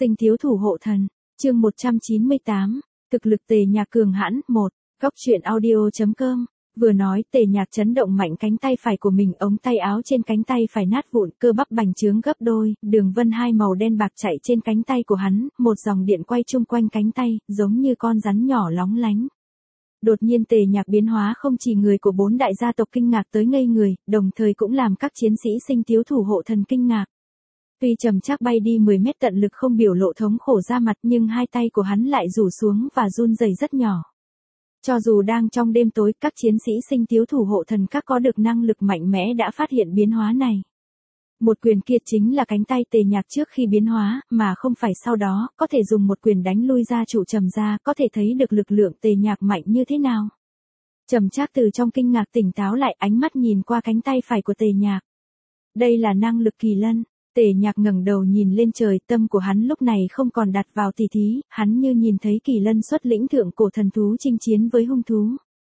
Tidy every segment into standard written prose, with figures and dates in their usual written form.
Sinh thiếu thủ hộ thần, chương 198, thực lực Tề Nhạc cường hãn, 1, góc truyện audio.com, vừa nói Tề Nhạc chấn động mạnh cánh tay phải của mình, ống tay áo trên cánh tay phải nát vụn, cơ bắp bành trướng gấp đôi, đường vân hai màu đen bạc chạy trên cánh tay của hắn, một dòng điện quay chung quanh cánh tay, giống như con rắn nhỏ lóng lánh. Đột nhiên Tề Nhạc biến hóa không chỉ người của 4 đại gia tộc kinh ngạc tới ngây người, đồng thời cũng làm các chiến sĩ Sinh thiếu thủ hộ thần kinh ngạc. Tuy Trầm Trác bay đi 10 mét tận lực không biểu lộ thống khổ ra mặt, nhưng hai tay của hắn lại rủ xuống và run rẩy rất nhỏ. Cho dù đang trong đêm tối, các chiến sĩ Sinh thiếu thủ hộ thần các có được năng lực mạnh mẽ đã phát hiện biến hóa này. Một quyền kia chính là cánh tay Tề Nhạc trước khi biến hóa, mà không phải sau đó, có thể dùng một quyền đánh lui gia chủ Trầm gia, có thể thấy được lực lượng Tề Nhạc mạnh như thế nào. Trầm Trác từ trong kinh ngạc tỉnh táo lại, ánh mắt nhìn qua cánh tay phải của Tề Nhạc. Đây là năng lực kỳ lân. Tề Nhạc ngẩng đầu nhìn lên trời, tâm của hắn lúc này không còn đặt vào tỉ thí, hắn như nhìn thấy kỳ lân xuất lĩnh thượng cổ thần thú chinh chiến với hung thú.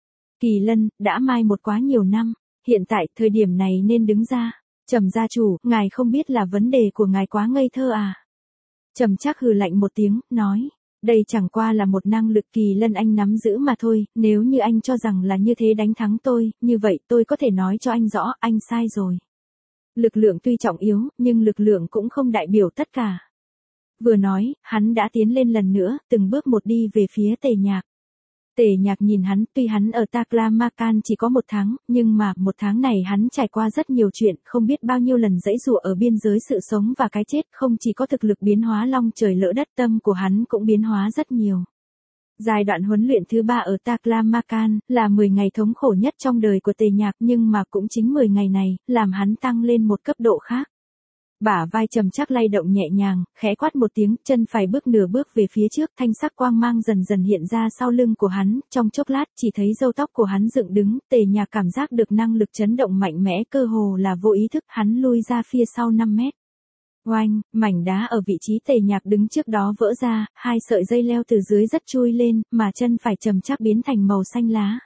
Kỳ lân, đã mai một quá nhiều năm, hiện tại, thời điểm này nên đứng ra. Trầm gia chủ, ngài không biết là vấn đề của ngài quá ngây thơ à? Trầm Trác hừ lạnh một tiếng, nói, đây chẳng qua là một năng lực kỳ lân anh nắm giữ mà thôi, nếu như anh cho rằng là như thế đánh thắng tôi, như vậy tôi có thể nói cho anh rõ, anh sai rồi. Lực lượng tuy trọng yếu, nhưng lực lượng cũng không đại biểu tất cả. Vừa nói, hắn đã tiến lên lần nữa, từng bước một đi về phía Tề Nhạc. Tề Nhạc nhìn hắn, tuy hắn ở Taklamakan chỉ có 1 tháng, nhưng mà 1 tháng này hắn trải qua rất nhiều chuyện, không biết bao nhiêu lần giãy giụa ở biên giới sự sống và cái chết, không chỉ có thực lực biến hóa long trời lỡ đất, tâm của hắn cũng biến hóa rất nhiều. Giai đoạn huấn luyện thứ 3 ở Taklamakan là 10 ngày thống khổ nhất trong đời của Tề Nhạc, nhưng mà cũng chính 10 ngày này, làm hắn tăng lên một cấp độ khác. Bả vai Trầm Trác lay động nhẹ nhàng, khẽ quát một tiếng, chân phải bước nửa bước về phía trước, thanh sắc quang mang dần dần hiện ra sau lưng của hắn, trong chốc lát chỉ thấy râu tóc của hắn dựng đứng, Tề Nhạc cảm giác được năng lực chấn động mạnh mẽ, cơ hồ là vô ý thức, hắn lui ra phía sau 5 mét. Oanh, mảnh đá ở vị trí Tề Nhạc đứng trước đó vỡ ra, 2 sợi dây leo từ dưới rất chui lên, mà chân phải Trầm Trác biến thành màu xanh lá.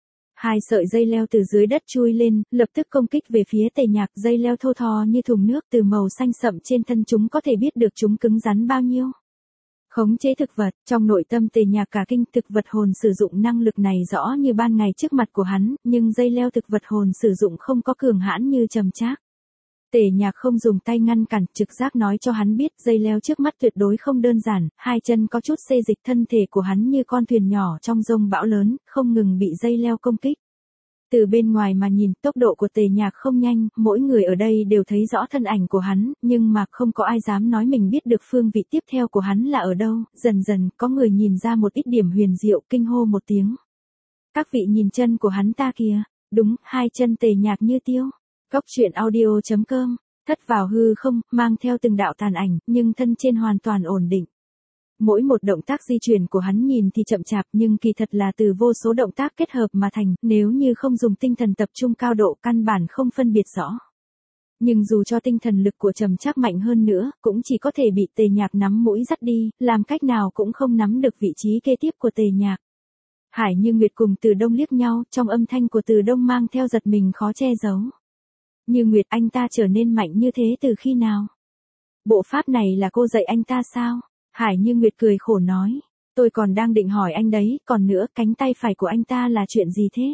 2 sợi dây leo từ dưới đất chui lên, lập tức công kích về phía Tề Nhạc, dây leo thô thò như thùng nước từ màu xanh sậm trên thân chúng có thể biết được chúng cứng rắn bao nhiêu. Khống chế thực vật, trong nội tâm Tề Nhạc cả kinh, thực vật hồn sử dụng năng lực này rõ như ban ngày trước mặt của hắn, nhưng dây leo thực vật hồn sử dụng không có cường hãn như Trầm Trác. Tề Nhạc không dùng tay ngăn cản, trực giác nói cho hắn biết dây leo trước mắt tuyệt đối không đơn giản, 2 chân có chút xê dịch, thân thể của hắn như con thuyền nhỏ trong dông bão lớn, không ngừng bị dây leo công kích. Từ bên ngoài mà nhìn, tốc độ của Tề Nhạc không nhanh, mỗi người ở đây đều thấy rõ thân ảnh của hắn, nhưng mà không có ai dám nói mình biết được phương vị tiếp theo của hắn là ở đâu, dần dần, có người nhìn ra một ít điểm huyền diệu, kinh hô một tiếng. Các vị nhìn chân của hắn ta kìa, đúng, 2 chân Tề Nhạc như tiêu. Góc truyện audio.com, thất vào hư không, mang theo từng đạo tàn ảnh, nhưng thân trên hoàn toàn ổn định. Mỗi một động tác di chuyển của hắn nhìn thì chậm chạp, nhưng kỳ thật là từ vô số động tác kết hợp mà thành, nếu như không dùng tinh thần tập trung cao độ, căn bản không phân biệt rõ. Nhưng dù cho tinh thần lực của Trầm Trác mạnh hơn nữa, cũng chỉ có thể bị Tề Nhạc nắm mũi dắt đi, làm cách nào cũng không nắm được vị trí kế tiếp của Tề Nhạc. Hải Như Nguyệt cùng Từ Đông liếc nhau, trong âm thanh của Từ Đông mang theo giật mình khó che giấu. Như Nguyệt, anh ta trở nên mạnh như thế từ khi nào? Bộ pháp này là cô dạy anh ta sao? Hải Như Nguyệt cười khổ nói, tôi còn đang định hỏi anh đấy, còn nữa, cánh tay phải của anh ta là chuyện gì thế?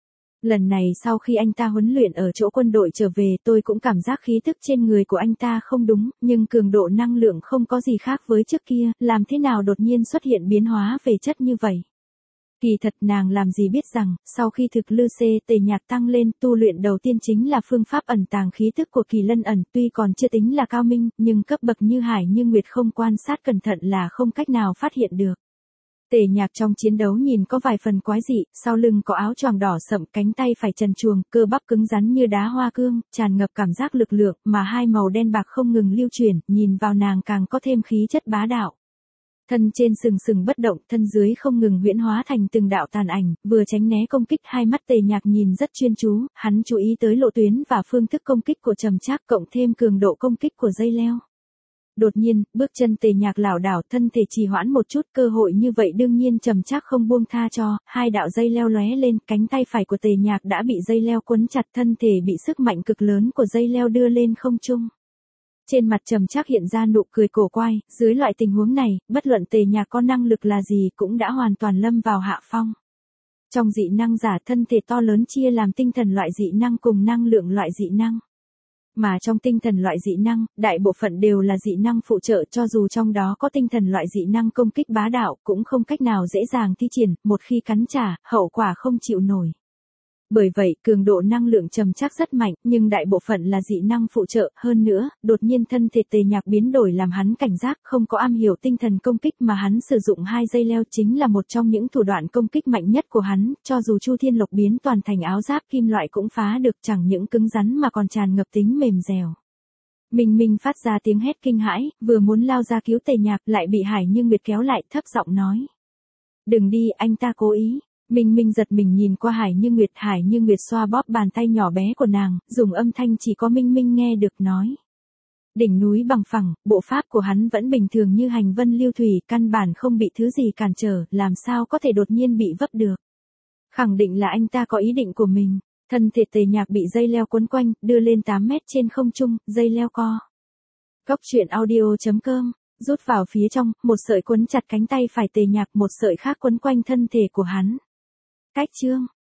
Lần này sau khi anh ta huấn luyện ở chỗ quân đội trở về, tôi cũng cảm giác khí tức trên người của anh ta không đúng, nhưng cường độ năng lượng không có gì khác với trước kia, làm thế nào đột nhiên xuất hiện biến hóa về chất như vậy? Kỳ thật nàng làm gì biết rằng, sau khi thực lư xê Tề Nhạc tăng lên, tu luyện đầu tiên chính là phương pháp ẩn tàng khí tức của kỳ lân ẩn, tuy còn chưa tính là cao minh, nhưng cấp bậc như Hải Như Nguyệt không quan sát cẩn thận là không cách nào phát hiện được. Tề Nhạc trong chiến đấu nhìn có vài phần quái dị, sau lưng có áo choàng đỏ sậm, cánh tay phải trần truồng, cơ bắp cứng rắn như đá hoa cương, tràn ngập cảm giác lực lượng, mà hai màu đen bạc không ngừng lưu chuyển, nhìn vào nàng càng có thêm khí chất bá đạo. Thân trên sừng sừng bất động, thân dưới không ngừng huyễn hóa thành từng đạo tàn ảnh, vừa tránh né công kích, hai mắt Tề Nhạc nhìn rất chuyên chú, hắn chú ý tới lộ tuyến và phương thức công kích của Trầm Trác, cộng thêm cường độ công kích của dây leo. Đột nhiên, bước chân Tề Nhạc lảo đảo, thân thể trì hoãn một chút, cơ hội như vậy đương nhiên Trầm Trác không buông tha cho, 2 đạo dây leo lóe lên, cánh tay phải của Tề Nhạc đã bị dây leo quấn chặt, thân thể bị sức mạnh cực lớn của dây leo đưa lên không trung. Trên mặt Trầm Trác hiện ra nụ cười cổ quái, dưới loại tình huống này, bất luận Tề Nhạc có năng lực là gì cũng đã hoàn toàn lâm vào hạ phong. Trong dị năng giả thân thể to lớn chia làm tinh thần loại dị năng cùng năng lượng loại dị năng. Mà trong tinh thần loại dị năng, đại bộ phận đều là dị năng phụ trợ, cho dù trong đó có tinh thần loại dị năng công kích bá đạo cũng không cách nào dễ dàng thi triển, một khi cắn trả, hậu quả không chịu nổi. Bởi vậy, cường độ năng lượng Trầm Trác rất mạnh, nhưng đại bộ phận là dị năng phụ trợ, hơn nữa, đột nhiên thân thể Tề Nhạc biến đổi làm hắn cảnh giác, không có am hiểu tinh thần công kích mà hắn sử dụng 2 dây leo chính là một trong những thủ đoạn công kích mạnh nhất của hắn, cho dù Chu Thiên Lộc biến toàn thành áo giáp kim loại cũng phá được, chẳng những cứng rắn mà còn tràn ngập tính mềm dẻo. Minh Minh phát ra tiếng hét kinh hãi, vừa muốn lao ra cứu Tề Nhạc lại bị Hải Như Nguyệt kéo lại, thấp giọng nói: "Đừng đi, anh ta cố ý." Minh Minh giật mình nhìn qua Hải Như Nguyệt xoa bóp bàn tay nhỏ bé của nàng, dùng âm thanh chỉ có Minh Minh nghe được nói: "Đỉnh núi bằng phẳng, bộ pháp của hắn vẫn bình thường như hành vân lưu thủy, căn bản không bị thứ gì cản trở, làm sao có thể đột nhiên bị vấp được. Khẳng định là anh ta có ý định của mình." Thân thể Tề Nhạc bị dây leo quấn quanh, đưa lên 8 mét trên không trung, dây leo co. Goctruyện.audio.com, rút vào phía trong, một sợi quấn chặt cánh tay phải Tề Nhạc, một sợi khác quấn quanh thân thể của hắn. Cách chương